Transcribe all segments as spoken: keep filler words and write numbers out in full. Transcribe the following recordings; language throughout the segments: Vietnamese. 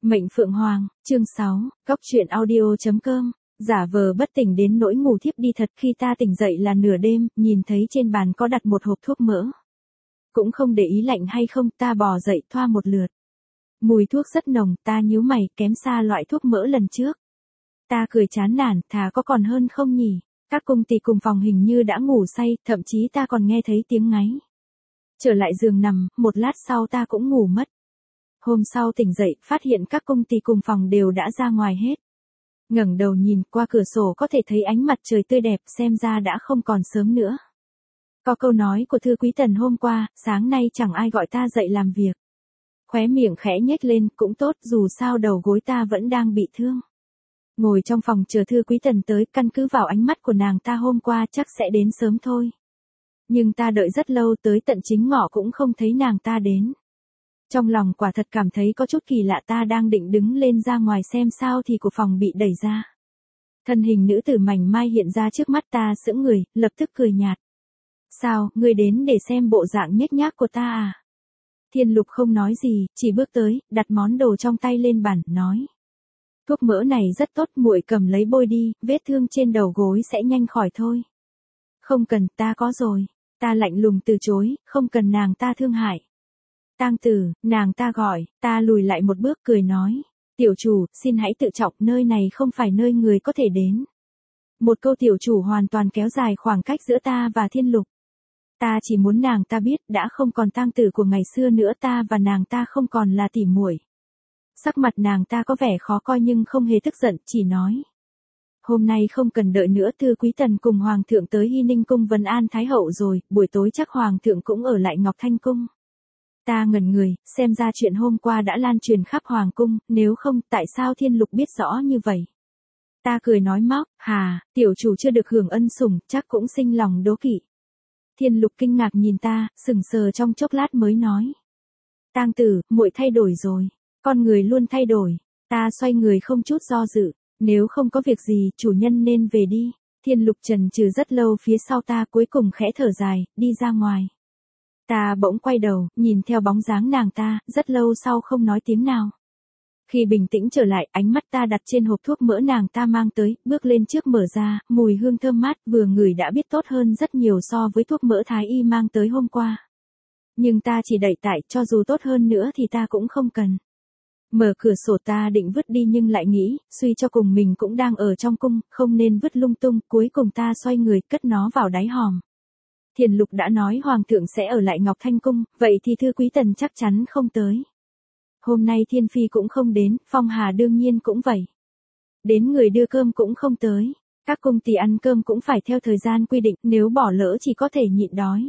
Mệnh Phượng Hoàng, chương sáu, góc truyện audio.com, giả vờ bất tỉnh đến nỗi ngủ thiếp đi thật khi ta tỉnh dậy là nửa đêm, nhìn thấy trên bàn có đặt một hộp thuốc mỡ. Cũng không để ý lạnh hay không, ta bò dậy thoa một lượt. Mùi thuốc rất nồng, ta nhíu mày, kém xa loại thuốc mỡ lần trước. Ta cười chán nản, thà có còn hơn không nhỉ? Các cung tỳ cùng phòng hình như đã ngủ say, thậm chí ta còn nghe thấy tiếng ngáy. Trở lại giường nằm, một lát sau ta cũng ngủ mất. Hôm sau tỉnh dậy, phát hiện các cung tỳ cùng phòng đều đã ra ngoài hết. Ngẩng đầu nhìn, qua cửa sổ có thể thấy ánh mặt trời tươi đẹp, xem ra đã không còn sớm nữa. Có câu nói của Thư Quý Tần hôm qua, sáng nay chẳng ai gọi ta dậy làm việc. Khóe miệng khẽ nhếch lên, cũng tốt, dù sao đầu gối ta vẫn đang bị thương. Ngồi trong phòng chờ Thư Quý Tần tới, căn cứ vào ánh mắt của nàng ta hôm qua chắc sẽ đến sớm thôi. Nhưng ta đợi rất lâu, tới tận chính ngọ cũng không thấy nàng ta đến. Trong lòng quả thật cảm thấy có chút kỳ lạ, ta đang định đứng lên ra ngoài xem sao thì cửa phòng bị đẩy ra. Thân hình nữ tử mảnh mai hiện ra trước mắt ta, sững người, lập tức cười nhạt. Sao, ngươi đến để xem bộ dạng nhếch nhác của ta à? Thiên Lục không nói gì, chỉ bước tới, đặt món đồ trong tay lên bàn, nói. Thuốc mỡ này rất tốt, muội cầm lấy bôi đi, vết thương trên đầu gối sẽ nhanh khỏi thôi. Không cần, ta có rồi. Ta lạnh lùng từ chối, không cần nàng ta thương hại. Tang Tử, nàng ta gọi, ta lùi lại một bước cười nói. Tiểu chủ, xin hãy tự trọng, nơi này không phải nơi người có thể đến. Một câu tiểu chủ hoàn toàn kéo dài khoảng cách giữa ta và Thiên Lục. Ta chỉ muốn nàng ta biết đã không còn Tang Tử của ngày xưa nữa, ta và nàng ta không còn là tỉ muội. Sắc mặt nàng ta có vẻ khó coi nhưng không hề tức giận, chỉ nói. Hôm nay không cần đợi nữa, Thư Quý Tần cùng Hoàng thượng tới Hy Ninh Cung vấn an Thái Hậu rồi, buổi tối chắc Hoàng thượng cũng ở lại Ngọc Thanh Cung. Ta ngẩn người, xem ra chuyện hôm qua đã lan truyền khắp Hoàng Cung, nếu không, tại sao Thiên Lục biết rõ như vậy? Ta cười nói móc, hà, tiểu chủ chưa được hưởng ân sủng, chắc cũng sinh lòng đố kỵ. Thiên Lục kinh ngạc nhìn ta, sững sờ trong chốc lát mới nói. Tang Tử, muội thay đổi rồi, con người luôn thay đổi. Ta xoay người không chút do dự, nếu không có việc gì, chủ nhân nên về đi. Thiên Lục chần chừ rất lâu phía sau ta, cuối cùng khẽ thở dài, đi ra ngoài. Ta bỗng quay đầu, nhìn theo bóng dáng nàng ta, rất lâu sau không nói tiếng nào. Khi bình tĩnh trở lại, ánh mắt ta đặt trên hộp thuốc mỡ nàng ta mang tới, bước lên trước mở ra, mùi hương thơm mát, vừa ngửi đã biết tốt hơn rất nhiều so với thuốc mỡ Thái Y mang tới hôm qua. Nhưng ta chỉ đẩy tại, cho dù tốt hơn nữa thì ta cũng không cần. Mở cửa sổ, ta định vứt đi nhưng lại nghĩ, suy cho cùng mình cũng đang ở trong cung, không nên vứt lung tung, cuối cùng ta xoay người, cất nó vào đáy hòm. Thiên Lục đã nói Hoàng thượng sẽ ở lại Ngọc Thanh Cung, vậy thì Thư Quý Tần chắc chắn không tới. Hôm nay Thiên Phi cũng không đến, Phong Hà đương nhiên cũng vậy. Đến người đưa cơm cũng không tới. Các cung tỳ ăn cơm cũng phải theo thời gian quy định, nếu bỏ lỡ chỉ có thể nhịn đói.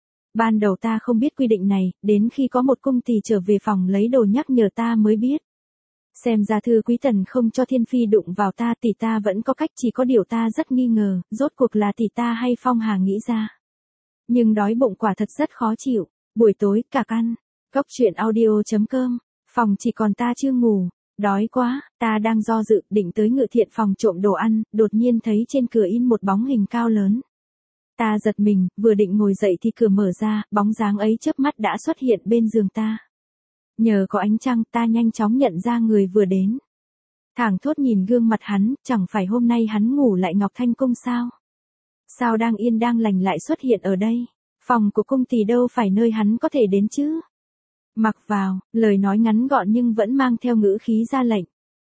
Ban đầu ta không biết quy định này, đến khi có một cung tỳ trở về phòng lấy đồ nhắc nhở ta mới biết. Xem ra Thư Quý Tần không cho Thiên Phi đụng vào ta, tỷ ta vẫn có cách, chỉ có điều ta rất nghi ngờ, rốt cuộc là tỷ ta hay Phong Hà nghĩ ra. Nhưng đói bụng quả thật rất khó chịu. Buổi tối, cả căn. Góc truyện audio.com. Phòng chỉ còn ta chưa ngủ. Đói quá, ta đang do dự, định tới Ngự Thiện phòng trộm đồ ăn, đột nhiên thấy trên cửa in một bóng hình cao lớn. Ta giật mình, vừa định ngồi dậy thì cửa mở ra, bóng dáng ấy chớp mắt đã xuất hiện bên giường ta. Nhờ có ánh trăng, ta nhanh chóng nhận ra người vừa đến. Thảng thốt nhìn gương mặt hắn, chẳng phải hôm nay hắn ngủ lại Ngọc Thanh Cung sao? Sao đang yên đang lành lại xuất hiện ở đây? Phòng của cung tỳ đâu phải nơi hắn có thể đến chứ? Mặc vào, lời nói ngắn gọn nhưng vẫn mang theo ngữ khí ra lệnh.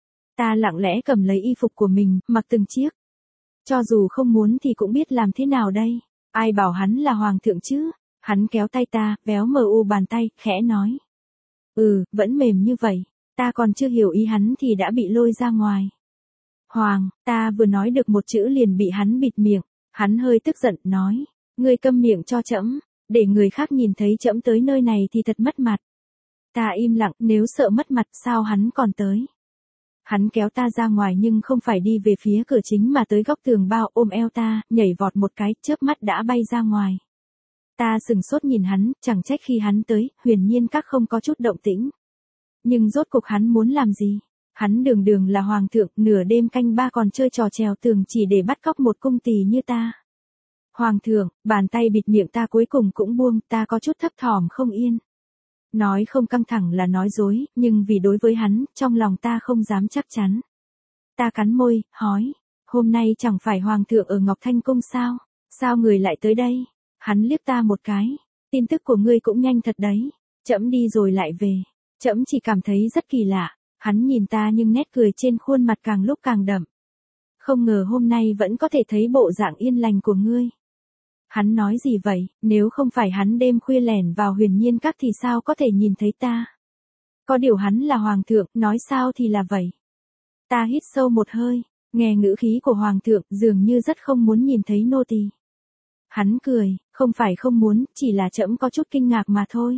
Ta lặng lẽ cầm lấy y phục của mình, mặc từng chiếc. Cho dù không muốn thì cũng biết làm thế nào đây? Ai bảo hắn là Hoàng thượng chứ? Hắn kéo tay ta, véo mờ u bàn tay, khẽ nói. Ừ, vẫn mềm như vậy. Ta còn chưa hiểu ý hắn thì đã bị lôi ra ngoài. Hoàng, ta vừa nói được một chữ liền bị hắn bịt miệng. Hắn hơi tức giận, nói. Ngươi câm miệng cho trẫm, để người khác nhìn thấy trẫm tới nơi này thì thật mất mặt. Ta im lặng, nếu sợ mất mặt sao hắn còn tới. Hắn kéo ta ra ngoài nhưng không phải đi về phía cửa chính mà tới góc tường bao, ôm eo ta, nhảy vọt một cái, chớp mắt đã bay ra ngoài. Ta sừng sốt nhìn hắn, chẳng trách khi hắn tới, Huyền Nhiên các không có chút động tĩnh. Nhưng rốt cuộc hắn muốn làm gì? Hắn đường đường là Hoàng thượng, nửa đêm canh ba còn chơi trò trèo tường chỉ để bắt cóc một cung tỳ như ta. Hoàng thượng, bàn tay bịt miệng ta cuối cùng cũng buông, ta có chút thấp thỏm không yên. Nói không căng thẳng là nói dối, nhưng vì đối với hắn, trong lòng ta không dám chắc chắn. Ta cắn môi, hỏi, hôm nay chẳng phải hoàng thượng ở Ngọc Thanh Cung sao? Sao người lại tới đây? Hắn liếc ta một cái, tin tức của ngươi cũng nhanh thật đấy. Trẫm đi rồi lại về. Trẫm chỉ cảm thấy rất kỳ lạ. Hắn nhìn ta nhưng nét cười trên khuôn mặt càng lúc càng đậm. Không ngờ hôm nay vẫn có thể thấy bộ dạng yên lành của ngươi. Hắn nói gì vậy, nếu không phải hắn đêm khuya lẻn vào Huyền Nhiên Các thì sao có thể nhìn thấy ta? Có điều hắn là hoàng thượng, nói sao thì là vậy. Ta hít sâu một hơi, nghe ngữ khí của hoàng thượng dường như rất không muốn nhìn thấy nô tỳ. Hắn cười, không phải không muốn, chỉ là trẫm có chút kinh ngạc mà thôi.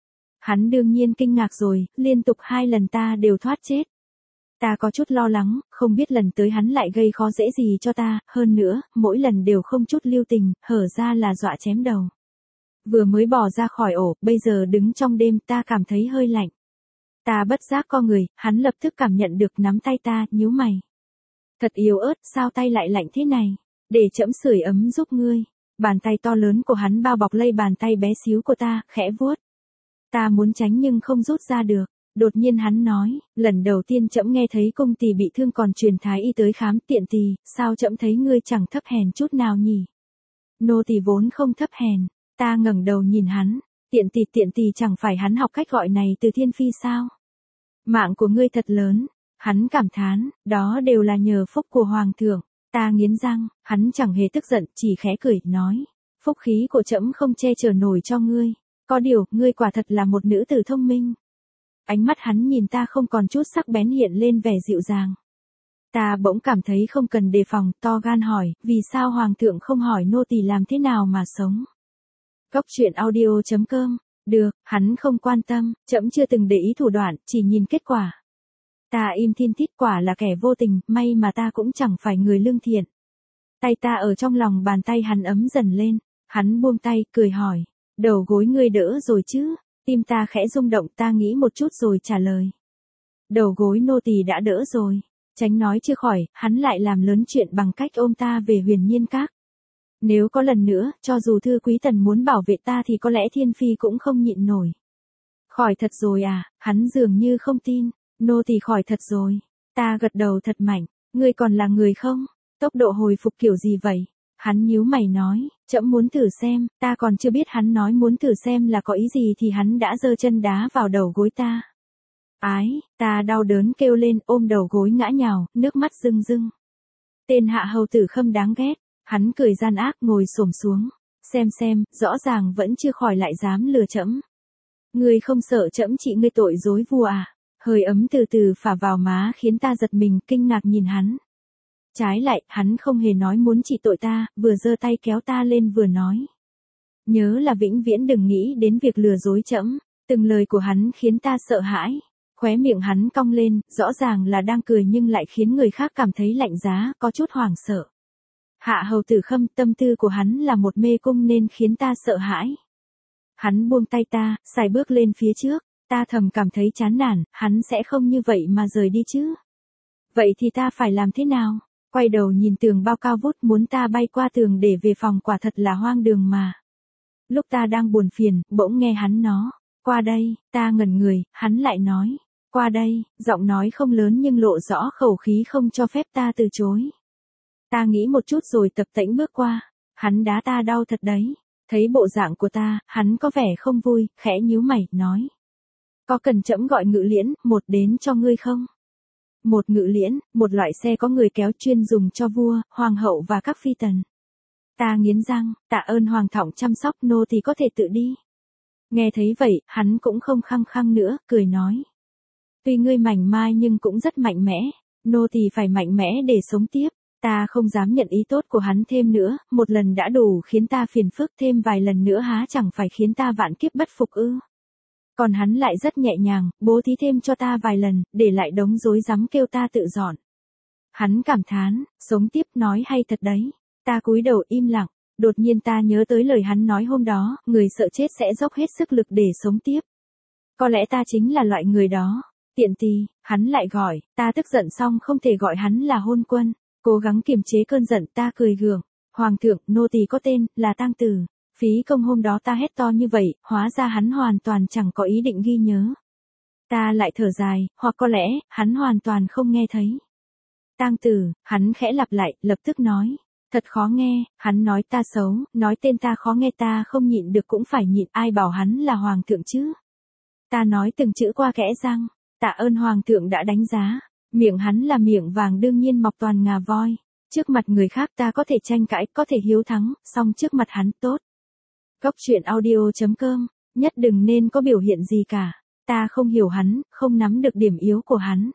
Hắn đương nhiên kinh ngạc rồi, liên tục hai lần ta đều thoát chết. Ta có chút lo lắng, không biết lần tới hắn lại gây khó dễ gì cho ta, hơn nữa, mỗi lần đều không chút lưu tình, hở ra là dọa chém đầu. Vừa mới bỏ ra khỏi ổ, bây giờ đứng trong đêm ta cảm thấy hơi lạnh. Ta bất giác co người, hắn lập tức cảm nhận được nắm tay ta, nhíu mày. Thật yếu ớt, sao tay lại lạnh thế này? Để trẫm sưởi ấm giúp ngươi. Bàn tay to lớn của hắn bao bọc lấy bàn tay bé xíu của ta, khẽ vuốt. Ta muốn tránh nhưng không rút ra được. Đột nhiên hắn nói, lần đầu tiên trẫm nghe thấy cung tỳ bị thương còn truyền thái y tới khám, tiện tỳ, sao trẫm thấy ngươi chẳng thấp hèn chút nào nhỉ? Nô tỳ vốn không thấp hèn. Ta ngẩng đầu nhìn hắn, tiện tỳ tiện tỳ chẳng phải hắn học cách gọi này từ Thiên Phi sao? Mạng của ngươi thật lớn. Hắn cảm thán, đó đều là nhờ phúc của hoàng thượng. Ta nghiến răng, hắn chẳng hề tức giận, chỉ khẽ cười, nói, phúc khí của trẫm không che chở nổi cho ngươi. Có điều, ngươi quả thật là một nữ tử thông minh. Ánh mắt hắn nhìn ta không còn chút sắc bén, hiện lên vẻ dịu dàng. Ta bỗng cảm thấy không cần đề phòng, to gan hỏi, vì sao hoàng thượng không hỏi nô tỳ làm thế nào mà sống? Góc truyện audio chấm com. Được, hắn không quan tâm, trẫm chưa từng để ý thủ đoạn, chỉ nhìn kết quả. Ta im thiên thít, quả là kẻ vô tình, may mà ta cũng chẳng phải người lương thiện. Tay ta ở trong lòng bàn tay hắn ấm dần lên, hắn buông tay, cười hỏi, đầu gối ngươi đỡ rồi chứ? Tim ta khẽ rung động, ta nghĩ một chút rồi trả lời. Đầu gối nô tỳ đã đỡ rồi. Tránh nói chưa khỏi, hắn lại làm lớn chuyện bằng cách ôm ta về Huyền Nhiên Các. Nếu có lần nữa, cho dù Thư Quý Tần muốn bảo vệ ta thì có lẽ Thiên Phi cũng không nhịn nổi. Khỏi thật rồi à? Hắn dường như không tin. Nô tỳ khỏi thật rồi. Ta gật đầu thật mạnh. Ngươi còn là người không? Tốc độ hồi phục kiểu gì vậy? Hắn nhíu mày nói, trẫm muốn thử xem. Ta còn chưa biết hắn nói muốn thử xem là có ý gì thì hắn đã giơ chân đá vào đầu gối ta. Ái, ta đau đớn kêu lên, ôm đầu gối ngã nhào, nước mắt rưng rưng. Tên hạ hầu tử Khâm đáng ghét. Hắn cười gian ác, ngồi xổm xuống. Xem xem, rõ ràng vẫn chưa khỏi lại dám lừa trẫm. Ngươi không sợ trẫm trị ngươi tội dối vua à? Hơi ấm từ từ phả vào má khiến ta giật mình, kinh ngạc nhìn hắn. Trái lại, hắn không hề nói muốn trị tội ta, vừa giơ tay kéo ta lên vừa nói. Nhớ là vĩnh viễn đừng nghĩ đến việc lừa dối trẫm. Từng lời của hắn khiến ta sợ hãi. Khóe miệng hắn cong lên, rõ ràng là đang cười nhưng lại khiến người khác cảm thấy lạnh giá, có chút hoảng sợ. Hạ hầu tử Khâm, tâm tư của hắn là một mê cung nên khiến ta sợ hãi. Hắn buông tay ta, sải bước lên phía trước, ta thầm cảm thấy chán nản, hắn sẽ không như vậy mà rời đi chứ. Vậy thì ta phải làm thế nào? Quay đầu nhìn tường bao cao vút, muốn ta bay qua tường để về phòng, quả thật là hoang đường mà. Lúc ta đang buồn phiền, bỗng nghe hắn nó, qua đây, ta ngẩn người, hắn lại nói, qua đây, giọng nói không lớn nhưng lộ rõ khẩu khí không cho phép ta từ chối. Ta nghĩ một chút rồi tập tễnh bước qua, hắn đá ta đau thật đấy. Thấy bộ dạng của ta, hắn có vẻ không vui, khẽ nhíu mày, nói. Có cần trẫm gọi ngự liễn, một đến cho ngươi không? Một ngự liễn, một loại xe có người kéo chuyên dùng cho vua, hoàng hậu và các phi tần. Ta nghiến răng, tạ ơn hoàng thọng chăm sóc, nô thì có thể tự đi. Nghe thấy vậy, hắn cũng không khăng khăng nữa, cười nói. Tuy ngươi mảnh mai nhưng cũng rất mạnh mẽ, nô thì phải mạnh mẽ để sống tiếp. Ta không dám nhận ý tốt của hắn thêm nữa, một lần đã đủ khiến ta phiền phức, thêm vài lần nữa há chẳng phải khiến ta vạn kiếp bất phục ư. Còn hắn lại rất nhẹ nhàng, bố thí thêm cho ta vài lần, để lại đống rối rắm kêu ta tự dọn. Hắn cảm thán, sống tiếp nói hay thật đấy. Ta cúi đầu im lặng, đột nhiên ta nhớ tới lời hắn nói hôm đó, người sợ chết sẽ dốc hết sức lực để sống tiếp. Có lẽ ta chính là loại người đó. Tiện tì, hắn lại gọi, ta tức giận xong không thể gọi hắn là hôn quân. Cố gắng kiềm chế cơn giận, ta cười gượng. Hoàng thượng, nô tỳ có tên, là Tang Tử. Phí công hôm đó ta hét to như vậy, hóa ra hắn hoàn toàn chẳng có ý định ghi nhớ. Ta lại thở dài, hoặc có lẽ, hắn hoàn toàn không nghe thấy. Tang Tử, hắn khẽ lặp lại, lập tức nói. Thật khó nghe, hắn nói ta xấu, nói tên ta khó nghe, ta không nhịn được cũng phải nhịn, ai bảo hắn là hoàng thượng chứ. Ta nói từng chữ qua kẽ răng, tạ ơn hoàng thượng đã đánh giá, miệng hắn là miệng vàng đương nhiên mọc toàn ngà voi. Trước mặt người khác ta có thể tranh cãi, có thể hiếu thắng, song trước mặt hắn tốt. Góc truyện audio chấm com, nhất đừng nên có biểu hiện gì cả. Ta không hiểu hắn, không nắm được điểm yếu của hắn.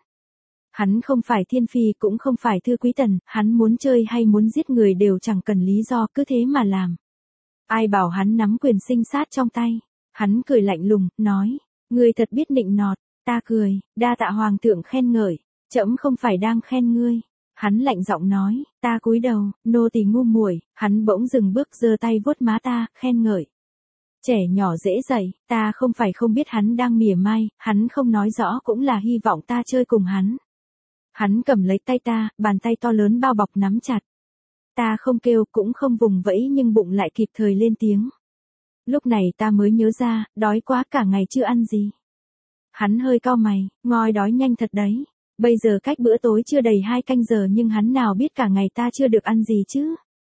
Hắn không phải thiên phi cũng không phải thư quý tần, hắn muốn chơi hay muốn giết người đều chẳng cần lý do, cứ thế mà làm. Ai bảo hắn nắm quyền sinh sát trong tay. Hắn cười lạnh lùng, nói, ngươi thật biết nịnh nọt. Ta cười, đa tạ hoàng thượng khen ngợi, trẫm không phải đang khen ngươi. Hắn lạnh giọng nói, ta cúi đầu, nô tỳ ngu muội. Hắn bỗng dừng bước giơ tay vuốt má ta, khen ngợi. Trẻ nhỏ dễ dạy, ta không phải không biết hắn đang mỉa mai, hắn không nói rõ cũng là hy vọng ta chơi cùng hắn. Hắn cầm lấy tay ta, bàn tay to lớn bao bọc nắm chặt. Ta không kêu cũng không vùng vẫy nhưng bụng lại kịp thời lên tiếng. Lúc này ta mới nhớ ra, đói quá cả ngày chưa ăn gì. Hắn hơi cau mày, ngoi đói nhanh thật đấy. Bây giờ cách bữa tối chưa đầy hai canh giờ nhưng hắn nào biết cả ngày ta chưa được ăn gì chứ.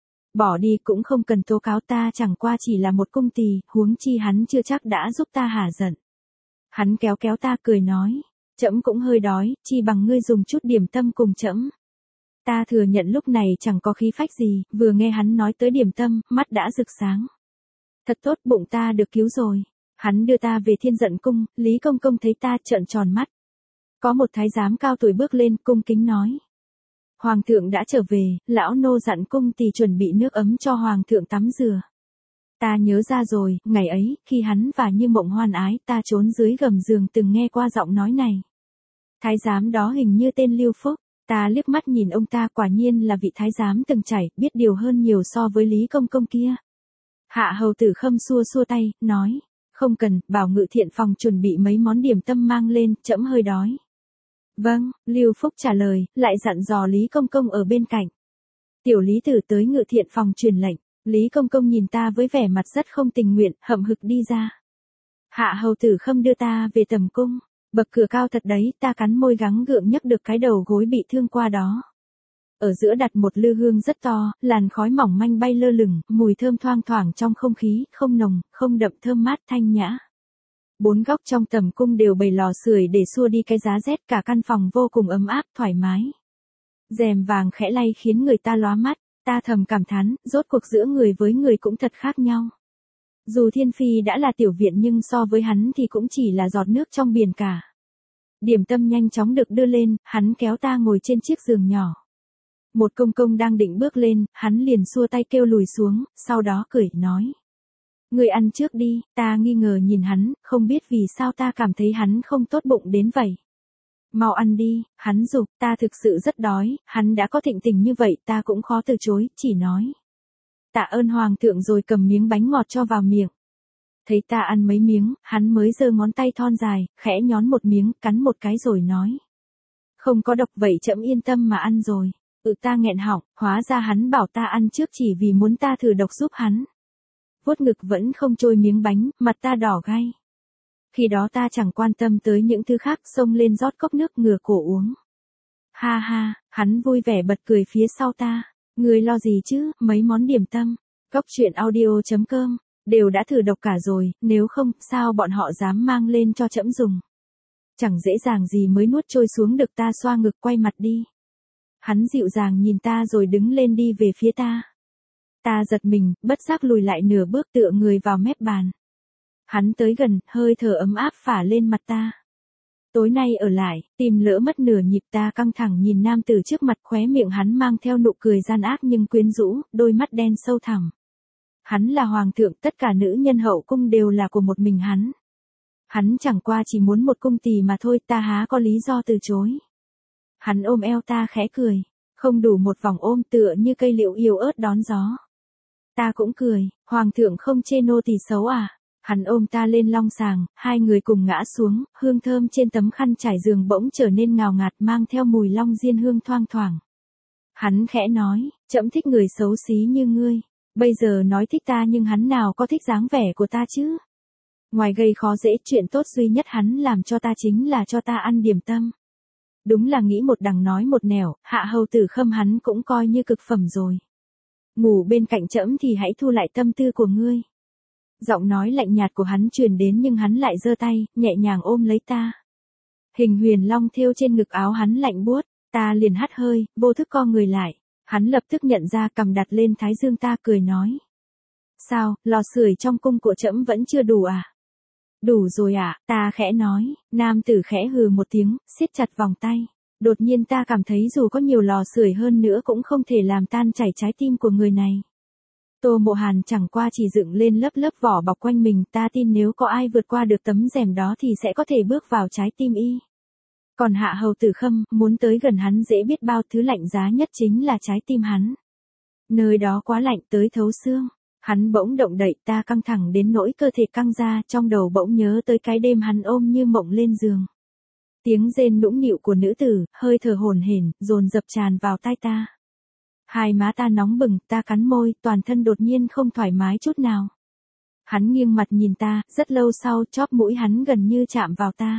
Bỏ đi cũng không cần tố cáo, ta chẳng qua chỉ là một cung tỳ, huống chi hắn chưa chắc đã giúp ta hả giận. Hắn kéo kéo ta cười nói, trẫm cũng hơi đói, chi bằng ngươi dùng chút điểm tâm cùng trẫm. Ta thừa nhận lúc này chẳng có khí phách gì, vừa nghe hắn nói tới điểm tâm, mắt đã rực sáng. Thật tốt, bụng ta được cứu rồi. Hắn đưa ta về Thiên Dận cung, Lý Công Công thấy ta trợn tròn mắt. Có một thái giám cao tuổi bước lên, cung kính nói. Hoàng thượng đã trở về, lão nô dặn cung tỳ chuẩn bị nước ấm cho hoàng thượng tắm rửa. Ta nhớ ra rồi, ngày ấy, khi hắn và Như Mộng hoan ái, ta trốn dưới gầm giường từng nghe qua giọng nói này. Thái giám đó hình như tên Lưu Phúc, ta liếc mắt nhìn ông ta, quả nhiên là vị thái giám từng trải, biết điều hơn nhiều so với Lý Công Công kia. Hạ hầu tử Khâm xua xua tay, nói, không cần, bảo ngự thiện phòng chuẩn bị mấy món điểm tâm mang lên, trẫm hơi đói. Vâng, Lưu Phúc trả lời, lại dặn dò Lý Công Công ở bên cạnh. Tiểu Lý Tử tới ngự thiện phòng truyền lệnh, Lý Công Công nhìn ta với vẻ mặt rất không tình nguyện, hậm hực đi ra. Hạ hầu tử Khâm đưa ta về tầm cung, bậc cửa cao thật đấy, ta cắn môi gắng gượng nhấc được cái đầu gối bị thương qua đó. Ở giữa đặt một lư hương rất to, làn khói mỏng manh bay lơ lửng, mùi thơm thoang thoảng trong không khí, không nồng, không đậm, thơm mát thanh nhã. Bốn góc trong tầm cung đều bày lò sưởi để xua đi cái giá rét, cả căn phòng vô cùng ấm áp, thoải mái. Rèm vàng khẽ lay khiến người ta lóa mắt, ta thầm cảm thán, rốt cuộc giữa người với người cũng thật khác nhau. Dù Thiên Phi đã là tiểu viện nhưng so với hắn thì cũng chỉ là giọt nước trong biển cả. Điểm tâm nhanh chóng được đưa lên, hắn kéo ta ngồi trên chiếc giường nhỏ. Một công công đang định bước lên, hắn liền xua tay kêu lùi xuống, sau đó cười, nói. Người ăn trước đi, ta nghi ngờ nhìn hắn, không biết vì sao ta cảm thấy hắn không tốt bụng đến vậy. Mau ăn đi, hắn giục, ta thực sự rất đói, hắn đã có thịnh tình như vậy ta cũng khó từ chối, chỉ nói. Tạ ơn hoàng thượng rồi cầm miếng bánh ngọt cho vào miệng. Thấy ta ăn mấy miếng, hắn mới giơ ngón tay thon dài, khẽ nhón một miếng, cắn một cái rồi nói. Không có độc vậy trẫm yên tâm mà ăn rồi. Ừ, ta nghẹn họng, hóa ra hắn bảo ta ăn trước chỉ vì muốn ta thử độc giúp hắn. Vuốt ngực vẫn không trôi miếng bánh, mặt ta đỏ gay. Khi đó ta chẳng quan tâm tới những thứ khác, xông lên rót cốc nước ngửa cổ uống. Ha ha, hắn vui vẻ bật cười phía sau ta. Người lo gì chứ, mấy món điểm tâm, góc truyện audio chấm com, đều đã thử độc cả rồi, nếu không, sao bọn họ dám mang lên cho trẫm dùng. Chẳng dễ dàng gì mới nuốt trôi xuống được, ta xoa ngực quay mặt đi. Hắn dịu dàng nhìn ta rồi đứng lên đi về phía ta. Ta giật mình, bất giác lùi lại nửa bước tựa người vào mép bàn. Hắn tới gần, hơi thở ấm áp phả lên mặt ta. Tối nay ở lại, tìm lỡ mất nửa nhịp, ta căng thẳng nhìn nam tử trước mặt, khóe miệng hắn mang theo nụ cười gian ác nhưng quyến rũ, đôi mắt đen sâu thẳm. Hắn là hoàng thượng, tất cả nữ nhân hậu cung đều là của một mình hắn. Hắn chẳng qua chỉ muốn một cung tỳ mà thôi, ta há có lý do từ chối. Hắn ôm eo ta khẽ cười, không đủ một vòng ôm tựa như cây liễu yếu ớt đón gió. Ta cũng cười, hoàng thượng không chê nô tỳ xấu à? Hắn ôm ta lên long sàng, hai người cùng ngã xuống, hương thơm trên tấm khăn trải giường bỗng trở nên ngào ngạt mang theo mùi long diên hương thoang thoảng. Hắn khẽ nói, trẫm thích người xấu xí như ngươi. Bây giờ nói thích ta nhưng hắn nào có thích dáng vẻ của ta chứ. Ngoài gây khó dễ, chuyện tốt duy nhất hắn làm cho ta chính là cho ta ăn điểm tâm. Đúng là nghĩ một đằng nói một nẻo, Hạ Hầu Tử Khâm hắn cũng coi như cực phẩm rồi. Ngủ bên cạnh trẫm thì hãy thu lại tâm tư của ngươi. Giọng nói lạnh nhạt của hắn truyền đến nhưng hắn lại giơ tay, nhẹ nhàng ôm lấy ta. Hình huyền long thêu trên ngực áo hắn lạnh buốt, ta liền hắt hơi, vô thức co người lại. Hắn lập tức nhận ra, cầm đặt lên thái dương ta, cười nói. Sao, lò sưởi trong cung của trẫm vẫn chưa đủ à? Đủ rồi ạ, à? Ta khẽ nói. Nam tử khẽ hừ một tiếng, siết chặt vòng tay. Đột nhiên ta cảm thấy dù có nhiều lò sưởi hơn nữa cũng không thể làm tan chảy trái tim của người này. Tô Mộ Hàn chẳng qua chỉ dựng lên lớp lớp vỏ bọc quanh mình, ta tin nếu có ai vượt qua được tấm rèm đó thì sẽ có thể bước vào trái tim y. Còn Hạ Hầu Tử Khâm, muốn tới gần hắn dễ biết bao, thứ lạnh giá nhất chính là trái tim hắn. Nơi đó quá lạnh tới thấu xương. Hắn bỗng động đậy, ta căng thẳng đến nỗi cơ thể căng ra, trong đầu bỗng nhớ tới cái đêm hắn ôm như mộng lên giường. Tiếng rên nũng nịu của nữ tử, hơi thở hổn hển, dồn dập tràn vào tai ta. Hai má ta nóng bừng, ta cắn môi, toàn thân đột nhiên không thoải mái chút nào. Hắn nghiêng mặt nhìn ta, rất lâu sau, chóp mũi hắn gần như chạm vào ta.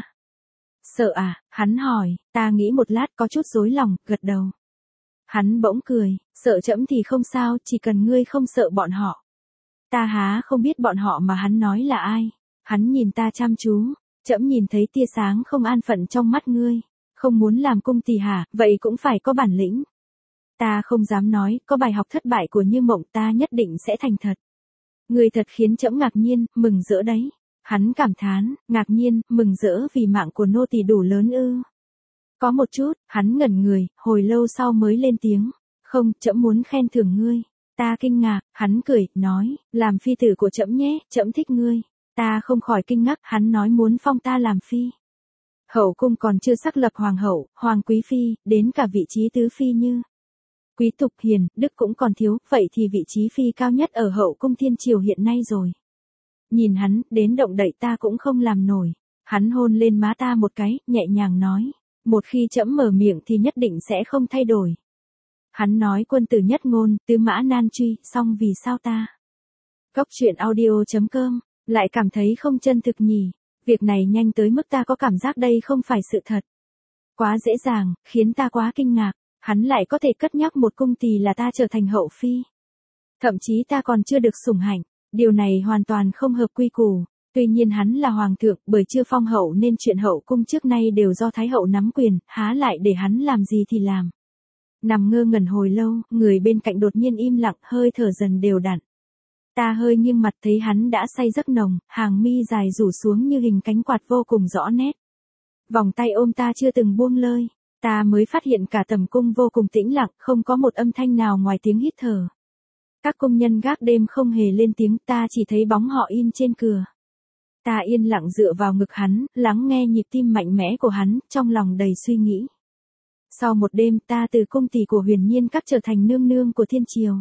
Sợ à? Hắn hỏi, ta nghĩ một lát có chút rối lòng, gật đầu. Hắn bỗng cười, sợ trẫm thì không sao, chỉ cần ngươi không sợ bọn họ. Ta há không biết bọn họ mà hắn nói là ai. Hắn nhìn ta chăm chú, trẫm nhìn thấy tia sáng không an phận trong mắt ngươi. Không muốn làm cung tỳ hả, vậy cũng phải có bản lĩnh. Ta không dám nói, có bài học thất bại của Như Mộng ta nhất định sẽ thành thật. Ngươi thật khiến trẫm ngạc nhiên, mừng rỡ đấy. Hắn cảm thán, ngạc nhiên, mừng rỡ vì mạng của nô tỳ đủ lớn ư. Có một chút, hắn ngẩn người, hồi lâu sau mới lên tiếng. Không, trẫm muốn khen thưởng ngươi. Ta kinh ngạc, hắn cười, nói, làm phi tử của trẫm nhé, trẫm thích ngươi. Ta không khỏi kinh ngạc, hắn nói muốn phong ta làm phi. Hậu cung còn chưa xác lập hoàng hậu, hoàng quý phi, đến cả vị trí tứ phi như. Quý tục hiền, đức cũng còn thiếu, vậy thì vị trí phi cao nhất ở hậu cung thiên triều hiện nay rồi. Nhìn hắn, đến động đậy ta cũng không làm nổi. Hắn hôn lên má ta một cái, nhẹ nhàng nói. Một khi trẫm mở miệng thì nhất định sẽ không thay đổi. Hắn nói quân tử nhất ngôn, tứ mã nan truy, xong vì sao ta? Góc truyện audio chấm com, lại cảm thấy không chân thực nhỉ. Việc này nhanh tới mức ta có cảm giác đây không phải sự thật. Quá dễ dàng, khiến ta quá kinh ngạc. Hắn lại có thể cất nhắc một cung tỳ là ta trở thành hậu phi. Thậm chí ta còn chưa được sủng hạnh. Điều này hoàn toàn không hợp quy củ. Tuy nhiên hắn là hoàng thượng, bởi chưa phong hậu nên chuyện hậu cung trước nay đều do thái hậu nắm quyền, há lại để hắn làm gì thì làm. Nằm ngơ ngẩn hồi lâu, người bên cạnh đột nhiên im lặng, hơi thở dần đều đặn. Ta hơi nghiêng mặt thấy hắn đã say giấc nồng, hàng mi dài rủ xuống như hình cánh quạt vô cùng rõ nét. Vòng tay ôm ta chưa từng buông lơi, ta mới phát hiện cả tầm cung vô cùng tĩnh lặng, không có một âm thanh nào ngoài tiếng hít thở. Các công nhân gác đêm không hề lên tiếng, ta chỉ thấy bóng họ in trên cửa. Ta yên lặng dựa vào ngực hắn, lắng nghe nhịp tim mạnh mẽ của hắn, trong lòng đầy suy nghĩ. Sau một đêm ta từ cung tỳ của Huyền Nhiên Các trở thành nương nương của thiên triều.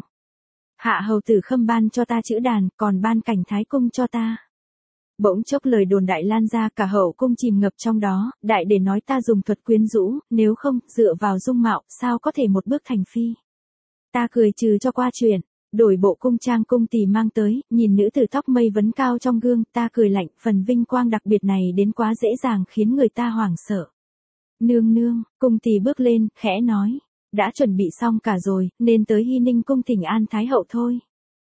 Hạ Hầu Tử Khâm ban cho ta chữ đàn, còn ban cảnh thái cung cho ta. Bỗng chốc lời đồn đại lan ra, cả hậu cung chìm ngập trong đó, đại để nói ta dùng thuật quyến rũ, nếu không, dựa vào dung mạo, sao có thể một bước thành phi. Ta cười trừ cho qua chuyện, đổi bộ cung trang cung tỳ mang tới, nhìn nữ tử tóc mây vấn cao trong gương, ta cười lạnh, phần vinh quang đặc biệt này đến quá dễ dàng khiến người ta hoảng sợ. Nương nương, cung tỳ bước lên, khẽ nói, đã chuẩn bị xong cả rồi, nên tới Hy Ninh cung thỉnh an thái hậu thôi.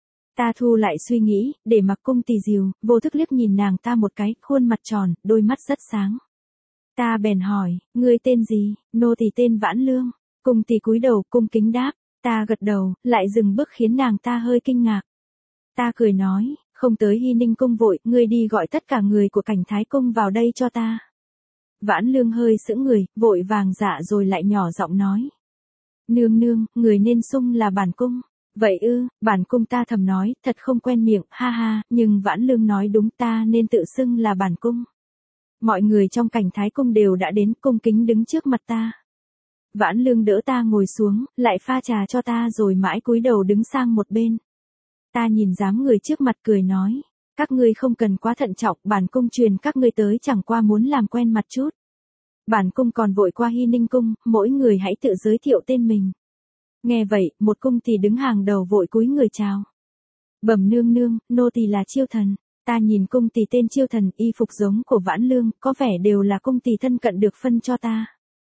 Ta thu lại suy nghĩ, để mặc cung tỳ dìu, vô thức liếc nhìn nàng ta một cái, khuôn mặt tròn, đôi mắt rất sáng. Ta bèn hỏi, ngươi tên gì? Nô tỳ tên Vãn Lương. Cung tỳ cúi đầu, cung kính đáp. Ta gật đầu, lại dừng bước khiến nàng ta hơi kinh ngạc. Ta cười nói, không tới Hy Ninh cung vội, ngươi đi gọi tất cả người của cảnh thái cung vào đây cho ta. Vãn Lương hơi sững người, vội vàng dạ rồi lại nhỏ giọng nói. Nương nương, người nên xưng là bản cung. Vậy ư, bản cung, ta thầm nói, thật không quen miệng, ha ha, nhưng Vãn Lương nói đúng, ta nên tự xưng là bản cung. Mọi người trong cảnh thái cung đều đã đến, cung kính đứng trước mặt ta. Vãn Lương đỡ ta ngồi xuống, lại pha trà cho ta rồi mãi cúi đầu đứng sang một bên. Ta nhìn dám người trước mặt cười nói, các ngươi không cần quá thận trọng, bản cung truyền các ngươi tới chẳng qua muốn làm quen mặt chút. Bản cung còn vội qua Hy Ninh cung, mỗi người hãy tự giới thiệu tên mình. Nghe vậy, một cung tỳ đứng hàng đầu vội cúi người chào. Bẩm nương nương, nô tỳ là Chiêu Thần. Ta nhìn cung tỳ tên Chiêu Thần, y phục giống của Vãn Lương, có vẻ đều là cung tỳ thân cận được phân cho ta.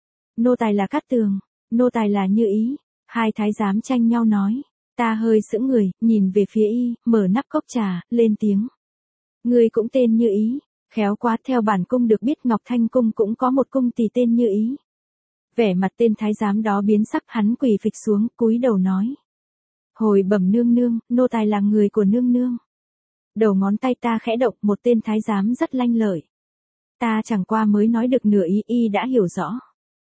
Nô tài là Cát Tường, nô tài là Như Ý. Hai thái giám tranh nhau nói. Ta hơi sững người, nhìn về phía y, mở nắp cốc trà, lên tiếng. Ngươi cũng tên Như Ý, khéo quá, theo bản cung được biết Ngọc Thanh cung cũng có một cung tỳ tên Như Ý. Vẻ mặt tên thái giám đó biến sắc, hắn quỳ phịch xuống, cúi đầu nói. Hồi bẩm nương nương, nô tài là người của nương nương. Đầu ngón tay ta khẽ động, một tên thái giám rất lanh lợi. Ta chẳng qua mới nói được nửa ý, y đã hiểu rõ.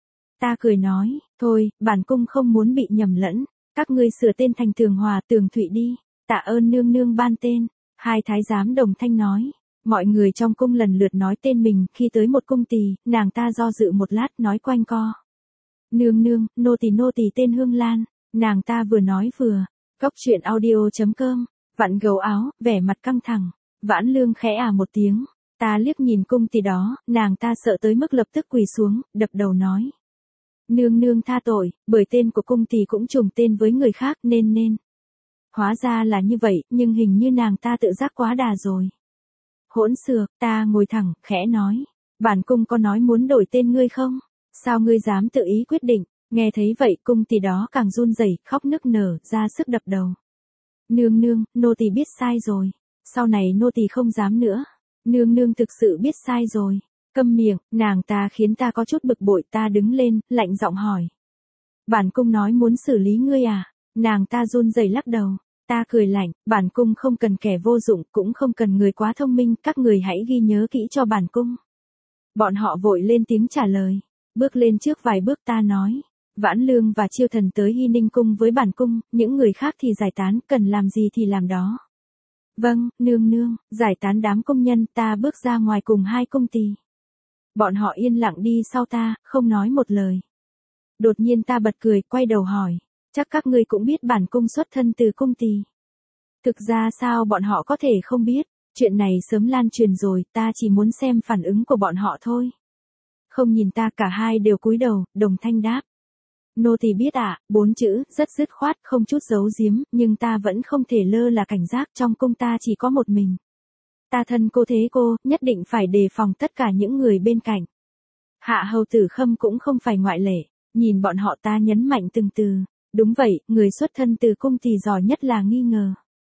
Ta cười nói, thôi, bản cung không muốn bị nhầm lẫn, các ngươi sửa tên thành Tường Hòa, Tường Thụy đi, tạ ơn nương nương ban tên. Hai thái giám đồng thanh nói, mọi người trong cung lần lượt nói tên mình, khi tới một cung tỳ, nàng ta do dự một lát nói quanh co. Nương nương, nô tỳ nô tỳ tên Hương Lan, nàng ta vừa nói vừa, Góc truyện audio chấm com, vặn gấu áo, vẻ mặt căng thẳng, Vãn Lương khẽ à một tiếng, ta liếc nhìn cung tỳ đó, nàng ta sợ tới mức lập tức quỳ xuống, đập đầu nói. Nương nương tha tội, bởi tên của cung tỳ cũng trùng tên với người khác nên nên. Hóa ra là như vậy, nhưng hình như nàng ta tự giác quá đà rồi. Hỗn xược, ta ngồi thẳng, khẽ nói. Bản cung có nói muốn đổi tên ngươi không? Sao ngươi dám tự ý quyết định? Nghe thấy vậy cung tỳ đó càng run rẩy, khóc nức nở, ra sức đập đầu. Nương nương, nô tỳ biết sai rồi. Sau này nô tỳ không dám nữa. Nương nương thực sự biết sai rồi. Câm miệng, nàng ta khiến ta có chút bực bội, ta đứng lên, lạnh giọng hỏi. Bản cung nói muốn xử lý ngươi à? Nàng ta run rẩy lắc đầu. Ta cười lạnh, bản cung không cần kẻ vô dụng, cũng không cần người quá thông minh, các người hãy ghi nhớ kỹ cho bản cung. Bọn họ vội lên tiếng trả lời. Bước lên trước vài bước ta nói. Vãn Lương và Chiêu Thần tới Hy Ninh cung với bản cung, những người khác thì giải tán, cần làm gì thì làm đó. Vâng, nương nương, giải tán đám công nhân, ta bước ra ngoài cùng hai cung tỳ. Bọn họ yên lặng đi sau ta, không nói một lời. Đột nhiên ta bật cười, quay đầu hỏi. Chắc các ngươi cũng biết bản cung xuất thân từ cung tỳ. Thực ra sao bọn họ có thể không biết, chuyện này sớm lan truyền rồi, ta chỉ muốn xem phản ứng của bọn họ thôi. Không nhìn ta, cả hai đều cúi đầu, đồng thanh đáp. Nô tỳ biết ạ, à, bốn chữ, rất dứt khoát, không chút giấu giếm, nhưng ta vẫn không thể lơ là cảnh giác, trong cung ta chỉ có một mình. Ta thân cô thế cô, nhất định phải đề phòng tất cả những người bên cạnh. Hạ hầu Tử Khâm cũng không phải ngoại lệ, nhìn bọn họ ta nhấn mạnh từng từ. Đúng vậy, người xuất thân từ cung thì giỏi nhất là nghi ngờ.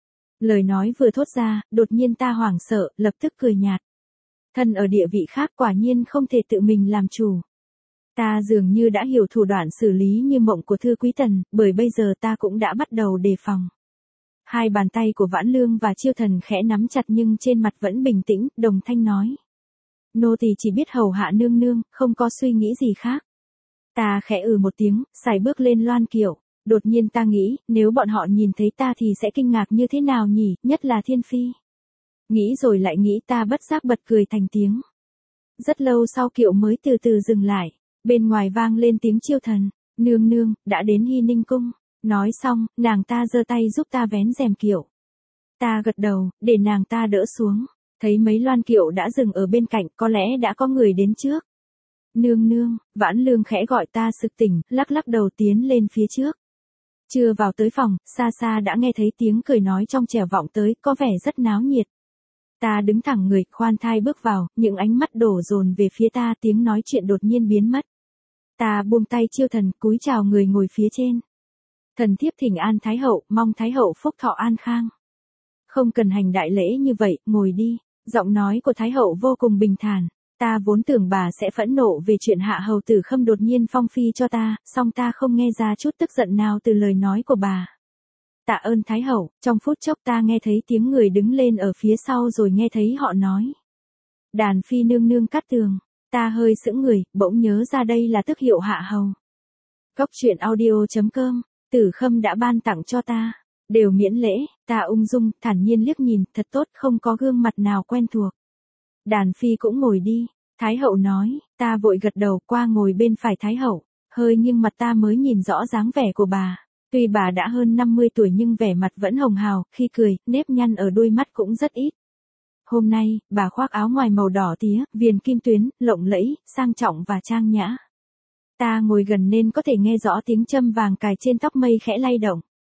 Lời nói vừa thốt ra, đột nhiên ta hoảng sợ, lập tức cười nhạt. Thân ở địa vị khác quả nhiên không thể tự mình làm chủ. Ta dường như đã hiểu thủ đoạn xử lý như mộng của Thư Quý Tần, bởi bây giờ ta cũng đã bắt đầu đề phòng. Hai bàn tay của Vãn Lương và Chiêu Thần khẽ nắm chặt nhưng trên mặt vẫn bình tĩnh, đồng thanh nói. Nô tỳ chỉ biết hầu hạ nương nương, không có suy nghĩ gì khác. Ta khẽ ừ một tiếng, sải bước lên loan kiệu. Đột nhiên ta nghĩ, nếu bọn họ nhìn thấy ta thì sẽ kinh ngạc như thế nào nhỉ, nhất là Thiên Phi. Nghĩ rồi lại nghĩ, ta bất giác bật cười thành tiếng. Rất lâu sau kiệu mới từ từ dừng lại, bên ngoài vang lên tiếng Chiêu Thần, nương nương, đã đến Hy Ninh cung. Nói xong, nàng ta giơ tay giúp ta vén rèm kiệu. Ta gật đầu, để nàng ta đỡ xuống, thấy mấy loan kiệu đã dừng ở bên cạnh, có lẽ đã có người đến trước. Nương nương, Vãn Lương khẽ gọi ta sực tỉnh, lắc lắc đầu tiến lên phía trước. Chưa vào tới phòng, xa xa đã nghe thấy tiếng cười nói trong trẻo vọng tới, có vẻ rất náo nhiệt. Ta đứng thẳng người, khoan thai bước vào, những ánh mắt đổ dồn về phía ta, tiếng nói chuyện đột nhiên biến mất. Ta buông tay Chiêu Thần, cúi chào người ngồi phía trên. Thần thiếp thỉnh an Thái hậu, mong Thái hậu phúc thọ an khang. Không cần hành đại lễ như vậy, ngồi đi. Giọng nói của Thái hậu vô cùng bình thản. Ta vốn tưởng bà sẽ phẫn nộ về chuyện Hạ hầu Tử Khâm đột nhiên phong phi cho ta, song ta không nghe ra chút tức giận nào từ lời nói của bà. Tạ ơn Thái hậu, trong phút chốc ta nghe thấy tiếng người đứng lên ở phía sau rồi nghe thấy họ nói. Đàn phi nương nương Cát Tường, ta hơi sững người, bỗng nhớ ra đây là tước hiệu Hạ hầu. Góc truyện audio chấm com, Tử Khâm đã ban tặng cho ta, đều miễn lễ, ta ung dung, thản nhiên liếc nhìn, thật tốt, không có gương mặt nào quen thuộc. Đàn phi cũng ngồi đi, Thái hậu nói, ta vội gật đầu qua ngồi bên phải Thái hậu, hơi nhưng mặt ta mới nhìn rõ dáng vẻ của bà. Tuy bà đã hơn năm mươi tuổi nhưng vẻ mặt vẫn hồng hào, khi cười, nếp nhăn ở đôi mắt cũng rất ít. Hôm nay, bà khoác áo ngoài màu đỏ tía, viền kim tuyến, lộng lẫy, sang trọng và trang nhã. Ta ngồi gần nên có thể nghe rõ tiếng châm vàng cài trên tóc mây khẽ lay động.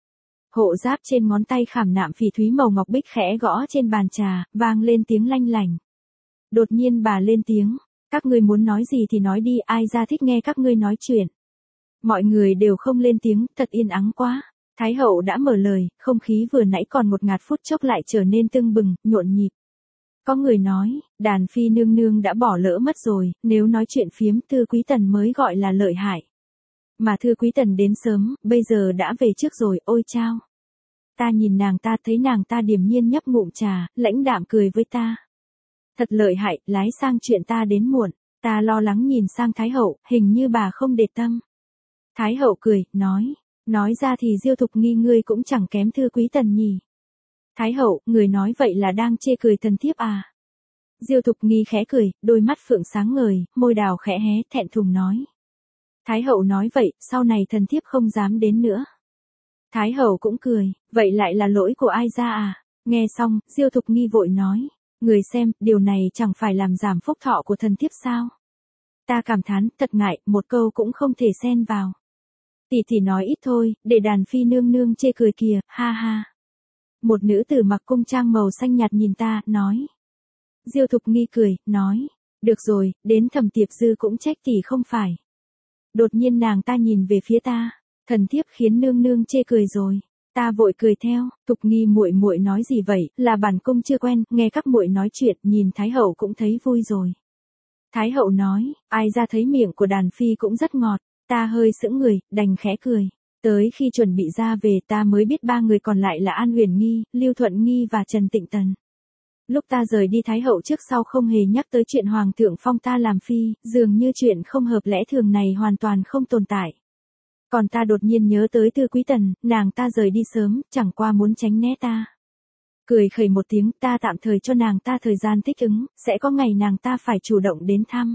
Hộ giáp trên ngón tay khảm nạm phỉ thúy màu ngọc bích khẽ gõ trên bàn trà, vang lên tiếng lanh lành. Đột nhiên bà lên tiếng, các ngươi muốn nói gì thì nói đi, ai ra thích nghe các ngươi nói chuyện. Mọi người đều không lên tiếng, thật yên ắng quá. Thái hậu đã mở lời, không khí vừa nãy còn một ngạt phút chốc lại trở nên tưng bừng, nhộn nhịp. Có người nói, đàn phi nương nương đã bỏ lỡ mất rồi, nếu nói chuyện phiếm Thư Quý Tần mới gọi là lợi hại. Mà Thư Quý Tần đến sớm, bây giờ đã về trước rồi, ôi chao. Ta nhìn nàng ta thấy nàng ta điềm nhiên nhấp ngụm trà, lãnh đạm cười với ta. Thật lợi hại, lái sang chuyện ta đến muộn, ta lo lắng nhìn sang Thái hậu, hình như bà không để tâm. Thái hậu cười, nói, nói ra thì Diêu Thục Nghi ngươi cũng chẳng kém Thư Quý Tần nhỉ. Thái hậu, người nói vậy là đang chê cười thần thiếp à? Diêu Thục Nghi khẽ cười, đôi mắt phượng sáng ngời, môi đào khẽ hé, thẹn thùng nói. Thái hậu nói vậy, sau này thần thiếp không dám đến nữa. Thái hậu cũng cười, vậy lại là lỗi của ai ra à? Nghe xong, Diêu Thục Nghi vội nói, người xem, điều này chẳng phải làm giảm phúc thọ của thần thiếp sao? Ta cảm thán, thật ngại, một câu cũng không thể xen vào. Tỷ tỷ nói ít thôi, để đàn phi nương nương chê cười kìa, ha ha. Một nữ tử mặc cung trang màu xanh nhạt nhìn ta, nói. Diêu Thục Nghi cười, nói, được rồi, đến Thẩm Tiệp Dư cũng trách tỷ không phải. Đột nhiên nàng ta nhìn về phía ta, thần thiếp khiến nương nương chê cười rồi. Ta vội cười theo, Thục Nghi muội muội nói gì vậy, là bản cung chưa quen, nghe các muội nói chuyện, nhìn Thái hậu cũng thấy vui rồi. Thái hậu nói, ai ra thấy miệng của đàn phi cũng rất ngọt, ta hơi sững người, đành khẽ cười. Tới khi chuẩn bị ra về ta mới biết ba người còn lại là An Huyền Nghi, Lưu Thuận Nghi và Trần Tịnh Tần. Lúc ta rời đi Thái hậu trước sau không hề nhắc tới chuyện Hoàng thượng phong ta làm phi, dường như chuyện không hợp lẽ thường này hoàn toàn không tồn tại. Còn ta đột nhiên nhớ tới Thư Quý Tần, nàng ta rời đi sớm, chẳng qua muốn tránh né ta. Cười khẩy một tiếng, ta tạm thời cho nàng ta thời gian thích ứng, sẽ có ngày nàng ta phải chủ động đến thăm.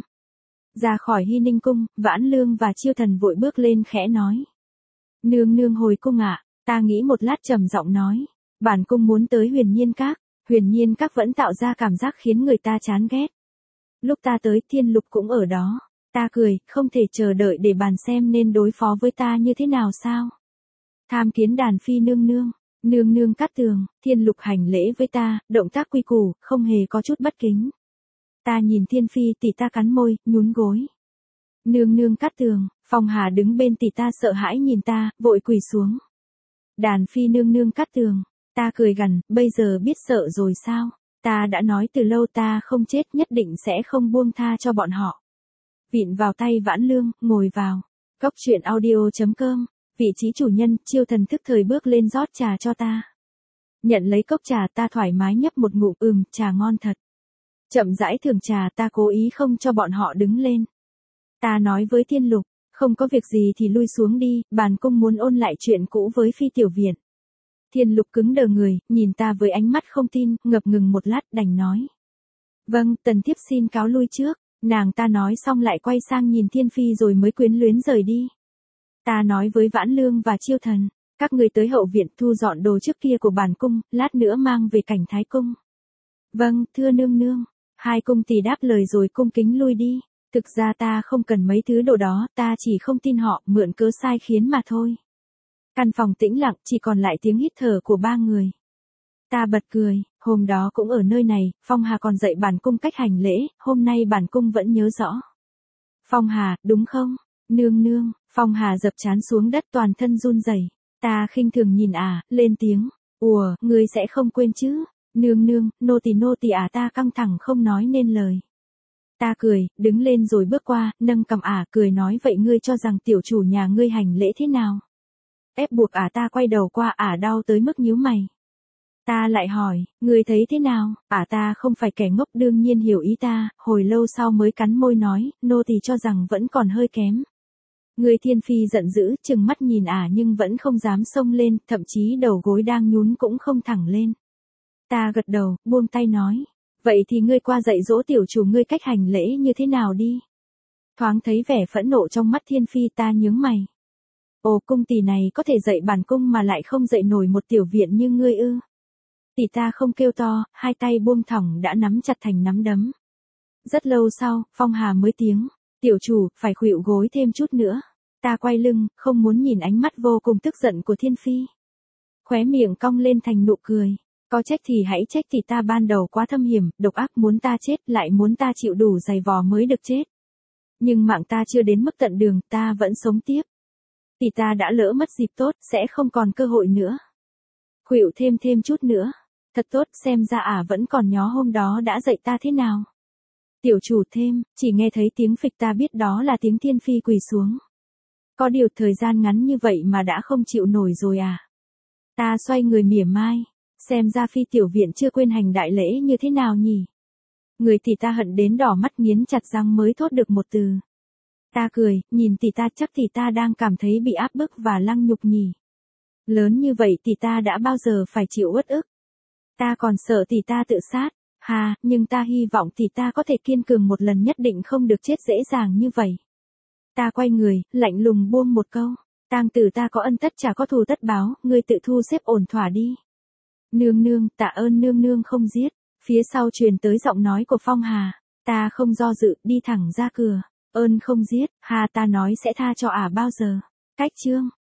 Ra khỏi Hy Ninh cung, Vãn Lương và Chiêu Thần vội bước lên khẽ nói. Nương nương hồi cung ạ, ta nghĩ một lát trầm giọng nói. Bản cung muốn tới Huyền Nhiên Các, Huyền Nhiên Các vẫn tạo ra cảm giác khiến người ta chán ghét. Lúc ta tới Thiên Lục cũng ở đó. Ta cười, không thể chờ đợi để bàn xem nên đối phó với ta như thế nào sao. Tham kiến đàn phi nương nương, nương nương Cát Tường, Thiên Lục hành lễ với ta, động tác quy củ, không hề có chút bất kính. Ta nhìn Thiên Phi tỷ ta cắn môi, nhún gối. Nương nương Cát Tường, Phong Hà đứng bên tỷ ta sợ hãi nhìn ta, vội quỳ xuống. Đàn phi nương nương Cát Tường, ta cười gằn, bây giờ biết sợ rồi sao, ta đã nói từ lâu ta không chết nhất định sẽ không buông tha cho bọn họ. Vịn vào tay Vãn Lương, ngồi vào. Cốc truyện audio chấm com, vị trí chủ nhân, Chiêu Thần thức thời bước lên rót trà cho ta. Nhận lấy cốc trà ta thoải mái nhấp một ngụm, ừm, trà ngon thật. Chậm rãi thưởng trà ta cố ý không cho bọn họ đứng lên. Ta nói với Thiên Lục, không có việc gì thì lui xuống đi, bản cung muốn ôn lại chuyện cũ với Phi Tiểu Viện. Thiên Lục cứng đờ người, nhìn ta với ánh mắt không tin, ngập ngừng một lát đành nói. Vâng, tần thiếp xin cáo lui trước. Nàng ta nói xong lại quay sang nhìn Thiên Phi rồi mới quyến luyến rời đi. Ta nói với Vãn Lương và Chiêu Thần, các người tới hậu viện thu dọn đồ trước kia của bản cung, lát nữa mang về cảnh Thái cung. Vâng, thưa nương nương. Hai cung tỷ đáp lời rồi cung kính lui đi. Thực ra ta không cần mấy thứ đồ đó, ta chỉ không tin họ, mượn cớ sai khiến mà thôi. Căn phòng tĩnh lặng, chỉ còn lại tiếng hít thở của ba người. Ta bật cười, hôm đó cũng ở nơi này, Phong Hà còn dạy bản cung cách hành lễ, hôm nay bản cung vẫn nhớ rõ. Phong Hà, đúng không? Nương nương, Phong Hà dập trán xuống đất toàn thân run rẩy. Ta khinh thường nhìn à, lên tiếng, ùa, ngươi sẽ không quên chứ? Nương nương, nô tỳ nô tỳ à, ta căng thẳng không nói nên lời. Ta cười, đứng lên rồi bước qua, nâng cằm ả, cười nói vậy ngươi cho rằng tiểu chủ nhà ngươi hành lễ thế nào? Ép buộc ả, ta quay đầu qua ả đau tới mức nhíu mày. Ta lại hỏi, ngươi thấy thế nào? Ả ta không phải kẻ ngốc đương nhiên hiểu ý ta, hồi lâu sau mới cắn môi nói, nô tỳ cho rằng vẫn còn hơi kém. Người Thiên Phi giận dữ, chừng mắt nhìn ả nhưng vẫn không dám xông lên, thậm chí đầu gối đang nhún cũng không thẳng lên. Ta gật đầu, buông tay nói. Vậy thì ngươi qua dạy dỗ tiểu chủ ngươi cách hành lễ như thế nào đi. Thoáng thấy vẻ phẫn nộ trong mắt Thiên Phi ta nhướng mày. Ồ, cung tỷ này có thể dạy bản cung mà lại không dạy nổi một tiểu viện như ngươi ư. Tỷ ta không kêu to, hai tay buông thõng đã nắm chặt thành nắm đấm. Rất lâu sau, Phong Hà mới tiếng. Tiểu chủ, phải khuỵu gối thêm chút nữa. Ta quay lưng, không muốn nhìn ánh mắt vô cùng tức giận của Thiên Phi. Khóe miệng cong lên thành nụ cười. Có trách thì hãy trách tỷ ta ban đầu quá thâm hiểm, độc ác muốn ta chết lại muốn ta chịu đủ dày vò mới được chết. Nhưng mạng ta chưa đến mức tận đường, ta vẫn sống tiếp. Tỷ ta đã lỡ mất dịp tốt, sẽ không còn cơ hội nữa. Khuỵu thêm thêm chút nữa. Thật tốt, xem ra ả vẫn còn nhớ hôm đó đã dạy ta thế nào. Tiểu chủ thêm, chỉ nghe thấy tiếng phịch ta biết đó là tiếng Thiên Phi quỳ xuống. Có điều thời gian ngắn như vậy mà đã không chịu nổi rồi à. Ta xoay người mỉa mai. Xem ra Phi tiểu viện chưa quên hành đại lễ như thế nào nhỉ. Người tỷ ta hận đến đỏ mắt nghiến chặt răng mới thốt được một từ. Ta cười, nhìn tỷ ta chắc tỷ ta đang cảm thấy bị áp bức và lăng nhục nhỉ. Lớn như vậy tỷ ta đã bao giờ phải chịu uất ức. Ta còn sợ tỷ ta tự sát. Hà, nhưng ta hy vọng tỷ ta có thể kiên cường một lần nhất định không được chết dễ dàng như vậy. Ta quay người, lạnh lùng buông một câu. Tang tử ta có ân tất chả có thù tất báo, ngươi tự thu xếp ổn thỏa đi. Nương nương, tạ ơn nương nương không giết. Phía sau truyền tới giọng nói của Phong Hà. Ta không do dự, đi thẳng ra cửa. Ơn không giết, Hà ta nói sẽ tha cho ả bao giờ. Cách chương.